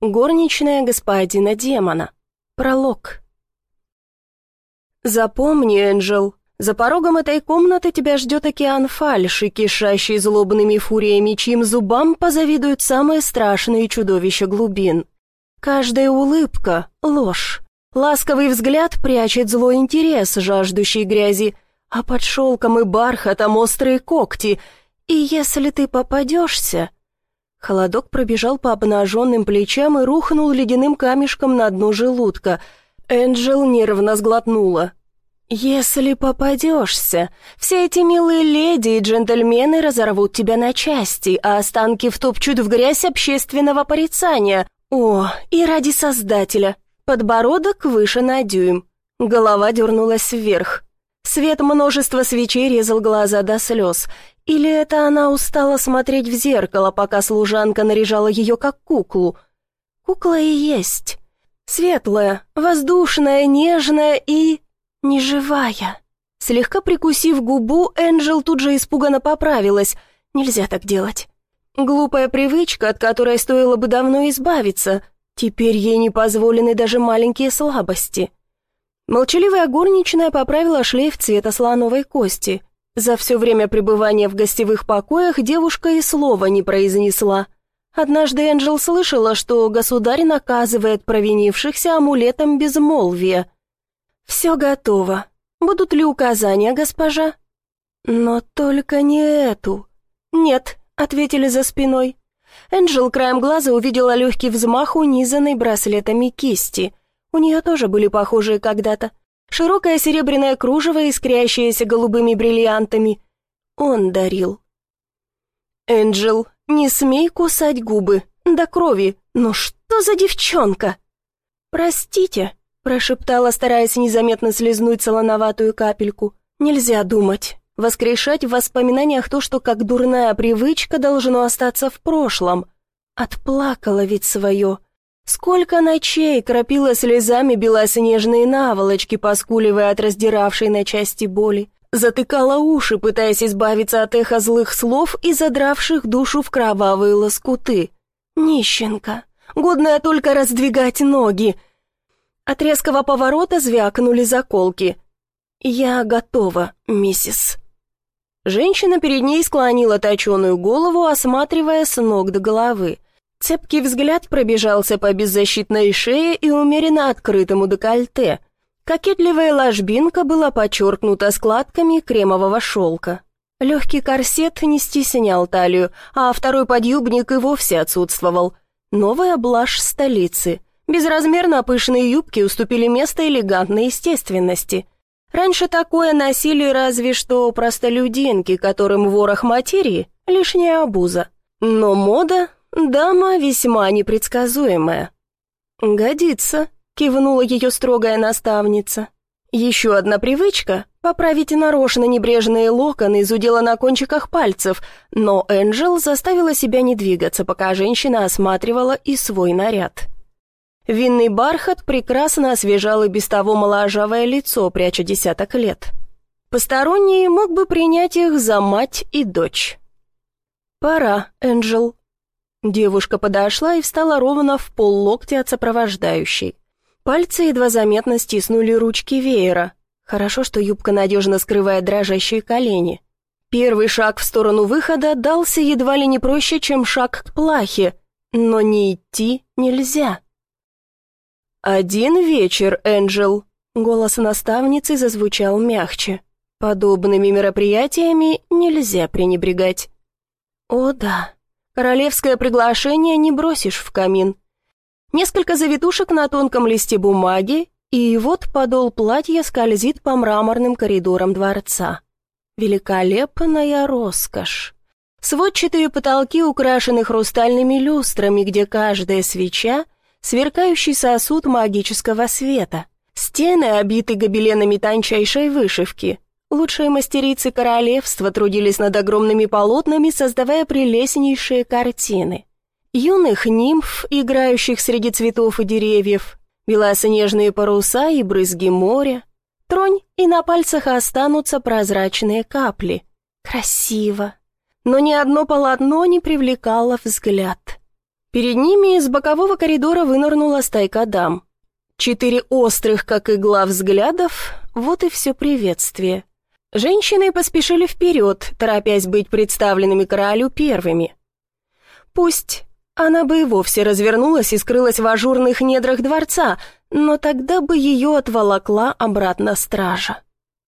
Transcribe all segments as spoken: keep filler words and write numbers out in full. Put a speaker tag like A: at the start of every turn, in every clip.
A: Горничная господина демона. Пролог. Запомни, Энджел, за порогом этой комнаты тебя ждет океан фальши, кишащий злобными фуриями, чьим зубам позавидуют самые страшные чудовища глубин. Каждая улыбка — ложь. Ласковый взгляд прячет злой интерес, жаждущий грязи, а под шелком и бархатом острые когти. И если ты попадешься... Холодок пробежал по обнаженным плечам и рухнул ледяным камешком на дно желудка. Энджел нервно сглотнула. «Если попадешься, все эти милые леди и джентльмены разорвут тебя на части, а останки втопчут в грязь общественного порицания. О, и ради Создателя! Подбородок выше на дюйм». Голова дернулась вверх. Свет множества свечей резал глаза до слез. Или это она устала смотреть в зеркало, пока служанка наряжала ее как куклу? Кукла и есть. Светлая, воздушная, нежная и... неживая. Слегка прикусив губу, Энджел тут же испуганно поправилась. Нельзя так делать. Глупая привычка, от которой стоило бы давно избавиться. Теперь ей не позволены даже маленькие слабости. Молчаливая горничная поправила шлейф цвета слоновой кости. За все время пребывания в гостевых покоях девушка и слова не произнесла. Однажды Энджел слышала, что государь наказывает провинившихся амулетом безмолвия. «Все готово. Будут ли указания, госпожа?» «Но только не эту». «Нет», — ответили за спиной. Энджел краем глаза увидела легкий взмах унизанной браслетами кисти. У нее тоже были похожие когда-то. Широкое серебряное кружево, искрящееся голубыми бриллиантами. Он дарил. «Энджел, не смей кусать губы. До крови. Ну что за девчонка?» «Простите», — прошептала, стараясь незаметно слезнуть солоноватую капельку. «Нельзя думать. Воскрешать в воспоминаниях то, что как дурная привычка должно остаться в прошлом. Отплакала ведь свое. Сколько ночей кропила слезами белоснежные наволочки, поскуливая от раздиравшей на части боли. Затыкала уши, пытаясь избавиться от эха злых слов и задравших душу в кровавые лоскуты. Нищенка, годная только раздвигать ноги. От резкого поворота звякнули заколки. «Я готова, миссис». Женщина перед ней склонила точеную голову, осматривая с ног до головы. Цепкий взгляд пробежался по беззащитной шее и умеренно открытому декольте. Кокетливая ложбинка была подчеркнута складками кремового шелка. Легкий корсет не стеснял талию, а второй подъюбник и вовсе отсутствовал. Новая блажь столицы. Безразмерно пышные юбки уступили место элегантной естественности. Раньше такое носили разве что простолюдинки, которым ворох материи — лишняя обуза. Но мода... дама весьма непредсказуемая. «Годится», — кивнула ее строгая наставница. Еще одна привычка — поправить нарочно небрежные локоны из удела на кончиках пальцев, но Энджел заставила себя не двигаться, пока женщина осматривала и свой наряд. Винный бархат прекрасно освежал и без того моложавое лицо, пряча десяток лет. Посторонний мог бы принять их за мать и дочь. «Пора, Энджел». Девушка подошла и встала ровно в поллоктя от сопровождающей. Пальцы едва заметно стиснули ручки веера. Хорошо, что юбка надежно скрывает дрожащие колени. Первый шаг в сторону выхода дался едва ли не проще, чем шаг к плахе, но не идти нельзя. «Один вечер, Энджел», — голос наставницы зазвучал мягче. «Подобными мероприятиями нельзя пренебрегать». «О да». Королевское приглашение не бросишь в камин. Несколько завитушек на тонком листе бумаги, и вот подол платья скользит по мраморным коридорам дворца. Великолепная роскошь. Сводчатые потолки украшены хрустальными люстрами, где каждая свеча — сверкающий сосуд магического света. Стены обиты гобеленами тончайшей вышивки. Лучшие мастерицы королевства трудились над огромными полотнами, создавая прелестнейшие картины. Юных нимф, играющих среди цветов и деревьев, белоснежные паруса и брызги моря. Тронь, и на пальцах останутся прозрачные капли. Красиво. Но ни одно полотно не привлекало взгляд. Перед ними из бокового коридора вынырнула стайка дам. Четыре острых, как игла, взглядов — вот и все приветствие. Женщины поспешили вперед, торопясь быть представленными королю первыми. Пусть она бы и вовсе развернулась и скрылась в ажурных недрах дворца, но тогда бы ее отволокла обратно стража.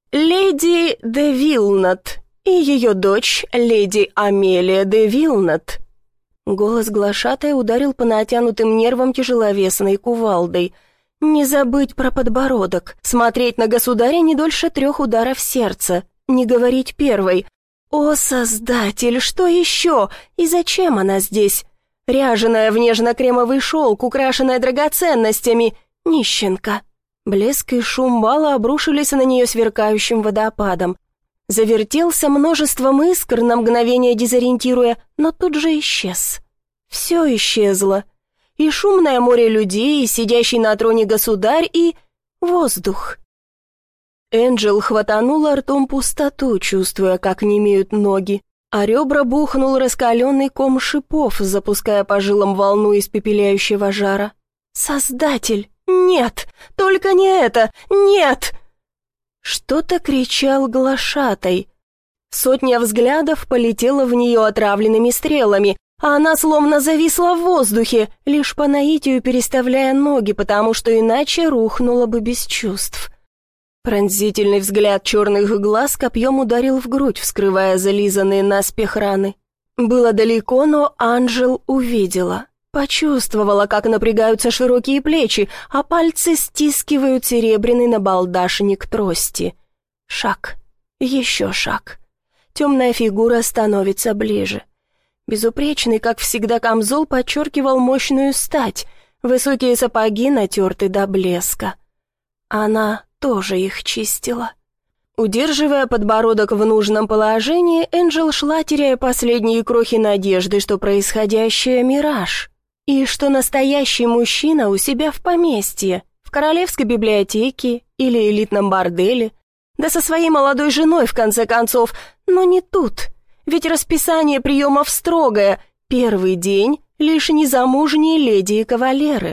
A: Леди де Вилнат и ее дочь, леди Амелия де Вилнат. Голос глашатая ударил по натянутым нервам тяжеловесной кувалдой. Не забыть про подбородок, смотреть на государя не дольше трех ударов сердца, не говорить первой. О, Создатель, что еще? И зачем она здесь? Ряженая в нежно-кремовый шелк, украшенная драгоценностями, нищенка. Блеск и шум бала обрушились на нее сверкающим водопадом. Завертелся множеством искр, на мгновение дезориентируя, но тут же исчез. Все исчезло. И шумное море людей, и сидящий на троне государь, и воздух. Энджел хватанула ртом пустоту, чувствуя, как немеют ноги, а ребра бухнул раскаленный ком шипов, запуская по жилам волну испепеляющего жара. «Создатель! Нет! Только не это! Нет!» Что-то кричал глашатай. Сотня взглядов полетела в нее отравленными стрелами, а она словно зависла в воздухе, лишь по наитию переставляя ноги, потому что иначе рухнула бы без чувств. Пронзительный взгляд черных глаз копьем ударил в грудь, вскрывая зализанные наспех раны. Было далеко, но Анжел увидела. Почувствовала, как напрягаются широкие плечи, а пальцы стискивают серебряный набалдашник трости. Шаг. Еще шаг. Темная фигура становится ближе. Безупречный, как всегда, камзол подчеркивал мощную стать. Высокие сапоги натерты до блеска. Она тоже их чистила. Удерживая подбородок в нужном положении, Энджел шла, теряя последние крохи надежды, что происходящее — мираж. И что настоящий мужчина у себя в поместье, в королевской библиотеке или элитном борделе, да со своей молодой женой, в конце концов, но не тут. Ведь расписание приемов строгое, первый день — лишь незамужние леди и кавалеры.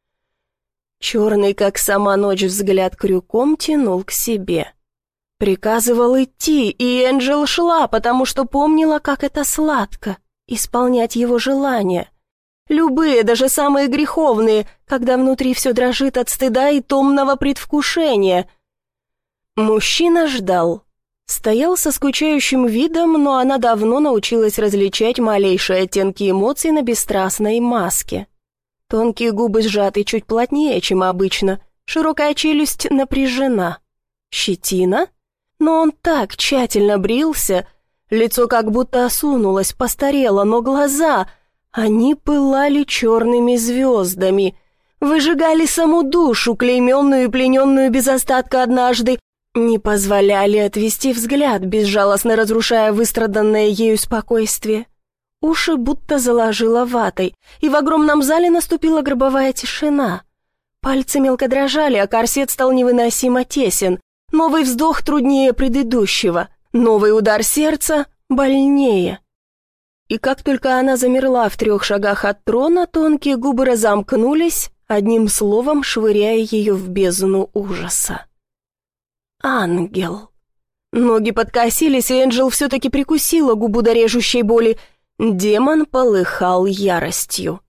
A: Черный, как сама ночь, взгляд крюком тянул к себе. Приказывал идти, и Энджел шла, потому что помнила, как это сладко — исполнять его желания. Любые, даже самые греховные, когда внутри все дрожит от стыда и томного предвкушения. Мужчина ждал. Стоял со скучающим видом, но она давно научилась различать малейшие оттенки эмоций на бесстрастной маске. Тонкие губы сжаты чуть плотнее, чем обычно, широкая челюсть напряжена. Щетина? Но он так тщательно брился, лицо как будто осунулось, постарело, но глаза... Они пылали черными звездами, выжигали саму душу, клейменную и плененную без остатка однажды, не позволяли отвести взгляд, безжалостно разрушая выстраданное ею спокойствие. Уши будто заложило ватой, и в огромном зале наступила гробовая тишина. Пальцы мелко дрожали, а корсет стал невыносимо тесен. Новый вздох труднее предыдущего, новый удар сердца больнее. И как только она замерла в трех шагах от трона, тонкие губы разомкнулись, одним словом швыряя ее в бездну ужаса. Ангел. Ноги подкосились, и Энджел все-таки прикусила губу до режущей боли. Демон полыхал яростью.